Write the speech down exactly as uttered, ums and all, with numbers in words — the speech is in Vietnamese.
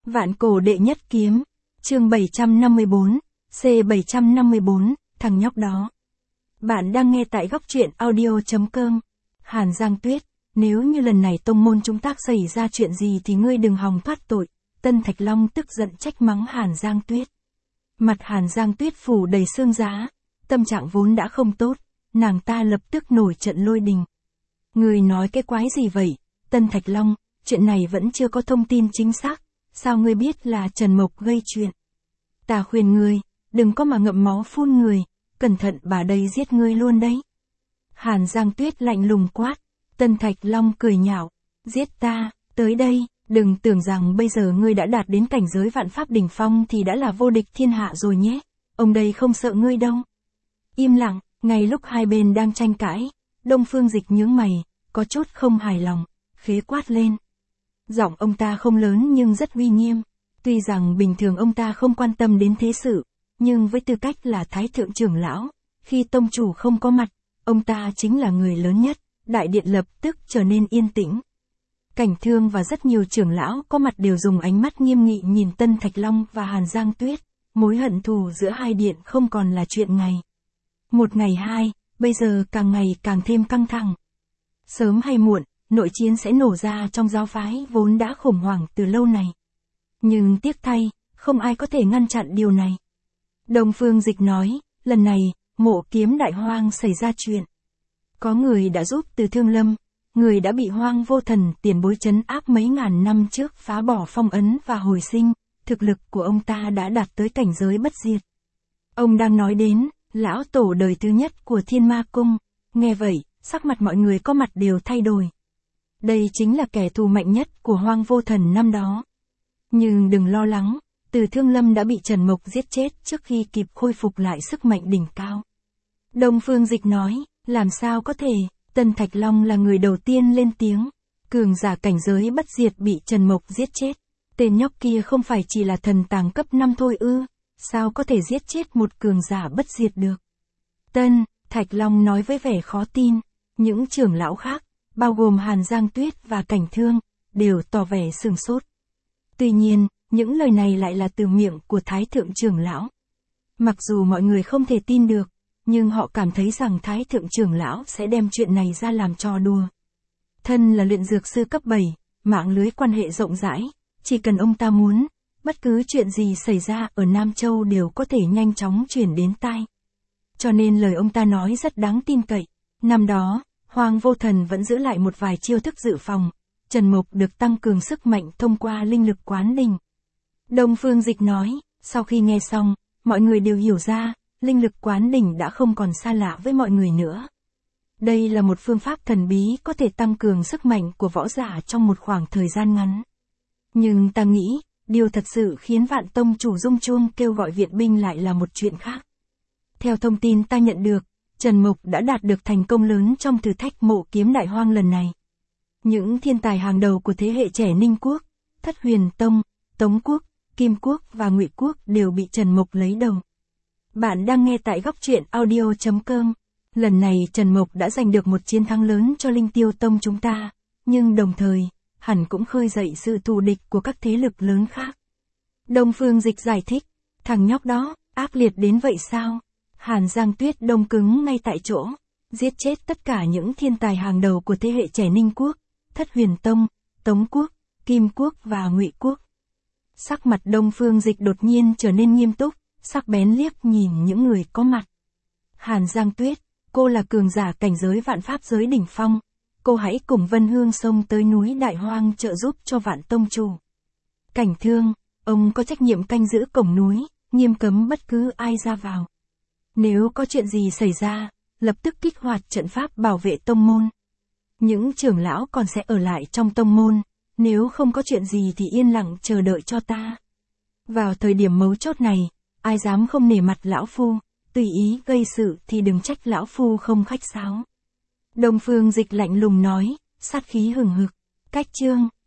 Vạn cổ đệ nhất kiếm, chương bảy trăm năm mươi bốn, C bảy trăm năm mươi bốn, thằng nhóc đó. Bạn đang nghe tại góc truyện audio.com. Hàn Giang Tuyết, nếu như lần này tông môn chúng ta xảy ra chuyện gì thì ngươi đừng hòng thoát tội. Tân Thạch Long tức giận trách mắng Hàn Giang Tuyết. Mặt Hàn Giang Tuyết phủ đầy sương giá, tâm trạng vốn đã không tốt, nàng ta lập tức nổi trận lôi đình. Ngươi nói cái quái gì vậy, Tân Thạch Long, chuyện này vẫn chưa có thông tin chính xác, sao ngươi biết là Trần Mộc gây chuyện? Ta khuyên ngươi, đừng có mà ngậm máu phun người, cẩn thận bà đây giết ngươi luôn đấy. Hàn Giang Tuyết lạnh lùng quát, Tân Thạch Long cười nhạo, giết ta, tới đây, đừng tưởng rằng bây giờ ngươi đã đạt đến cảnh giới vạn pháp đỉnh phong thì đã là vô địch thiên hạ rồi nhé, ông đây không sợ ngươi đâu. Im lặng, ngay lúc hai bên đang tranh cãi, Đông Phương Dịch nhướng mày, có chút không hài lòng, khế quát lên. Giọng ông ta không lớn nhưng rất uy nghiêm, tuy rằng bình thường ông ta không quan tâm đến thế sự, nhưng với tư cách là Thái Thượng trưởng lão, khi tông chủ không có mặt, ông ta chính là người lớn nhất, đại điện lập tức trở nên yên tĩnh. Cảnh Thương và rất nhiều trưởng lão có mặt đều dùng ánh mắt nghiêm nghị nhìn Tân Thạch Long và Hàn Giang Tuyết, mối hận thù giữa hai điện không còn là chuyện ngày. Một ngày hai, bây giờ càng ngày càng thêm căng thẳng. Sớm hay muộn, nội chiến sẽ nổ ra trong giáo phái vốn đã khủng hoảng từ lâu này. Nhưng tiếc thay, không ai có thể ngăn chặn điều này. Đông Phương Dịch nói, lần này, Mộ Kiếm Đại Hoang xảy ra chuyện. Có người đã giúp từ Thương Lâm, người đã bị Hoang Vô Thần tiền bối trấn áp mấy ngàn năm trước phá bỏ phong ấn và hồi sinh, thực lực của ông ta đã đạt tới cảnh giới bất diệt. Ông đang nói đến, lão tổ đời thứ nhất của Thiên Ma Cung, nghe vậy, sắc mặt mọi người có mặt đều thay đổi. Đây chính là kẻ thù mạnh nhất của Hoang Vô Thần năm đó. Nhưng đừng lo lắng, Từ Thương Lâm đã bị Trần Mộc giết chết trước khi kịp khôi phục lại sức mạnh đỉnh cao. Đông Phương Dịch nói, làm sao có thể, Tân Thạch Long là người đầu tiên lên tiếng, cường giả cảnh giới bất diệt bị Trần Mộc giết chết. Tên nhóc kia không phải chỉ là thần tàng cấp năm thôi ư, sao có thể giết chết một cường giả bất diệt được. Tân Thạch Long nói với vẻ khó tin, những trưởng lão khác, bao gồm Hàn Giang Tuyết và Cảnh Thương, đều tỏ vẻ sửng sốt. Tuy nhiên, những lời này lại là từ miệng của Thái Thượng trưởng lão. Mặc dù mọi người không thể tin được, nhưng họ cảm thấy rằng Thái Thượng trưởng lão sẽ đem chuyện này ra làm trò đùa. Thân là luyện dược sư cấp bảy, mạng lưới quan hệ rộng rãi, chỉ cần ông ta muốn, bất cứ chuyện gì xảy ra ở Nam Châu đều có thể nhanh chóng chuyển đến tai. Cho nên lời ông ta nói rất đáng tin cậy. Năm đó, Hoang Vô Thần vẫn giữ lại một vài chiêu thức dự phòng, Trần Mộc được tăng cường sức mạnh thông qua linh lực quán đỉnh. Đông Phương Dịch nói, sau khi nghe xong, mọi người đều hiểu ra, linh lực quán đỉnh đã không còn xa lạ với mọi người nữa. Đây là một phương pháp thần bí có thể tăng cường sức mạnh của võ giả trong một khoảng thời gian ngắn. Nhưng ta nghĩ, điều thật sự khiến Vạn Tông chủ rung chuông kêu gọi viện binh lại là một chuyện khác. Theo thông tin ta nhận được, Trần Mộc đã đạt được thành công lớn trong thử thách Mộ Kiếm Đại Hoang lần này. Những thiên tài hàng đầu của thế hệ trẻ Ninh Quốc, Thất Huyền Tông, Tống Quốc, Kim Quốc và Ngụy Quốc đều bị Trần Mộc lấy đầu. Bạn đang nghe tại góc truyện audio.com. Lần này Trần Mộc đã giành được một chiến thắng lớn cho Linh Tiêu Tông chúng ta, nhưng đồng thời, hẳn cũng khơi dậy sự thù địch của các thế lực lớn khác. Đông Phương Dịch giải thích, thằng nhóc đó, ác liệt đến vậy sao? Hàn Giang Tuyết đông cứng ngay tại chỗ, giết chết tất cả những thiên tài hàng đầu của thế hệ trẻ Ninh Quốc, Thất Huyền Tông, Tống Quốc, Kim Quốc và Ngụy Quốc. Sắc mặt Đông Phương Dịch đột nhiên trở nên nghiêm túc, sắc bén liếc nhìn những người có mặt. Hàn Giang Tuyết, cô là cường giả cảnh giới vạn pháp giới đỉnh phong, cô hãy cùng Vân Hương xông tới núi Đại Hoang trợ giúp cho Vạn Tông chủ. Cảnh Thương, ông có trách nhiệm canh giữ cổng núi, nghiêm cấm bất cứ ai ra vào. Nếu có chuyện gì xảy ra, lập tức kích hoạt trận pháp bảo vệ tông môn. Những trưởng lão còn sẽ ở lại trong tông môn, nếu không có chuyện gì thì yên lặng chờ đợi cho ta. Vào thời điểm mấu chốt này, ai dám không nể mặt lão phu, tùy ý gây sự thì đừng trách lão phu không khách sáo. Đông Phương Dịch lạnh lùng nói, sát khí hừng hực, cách chương.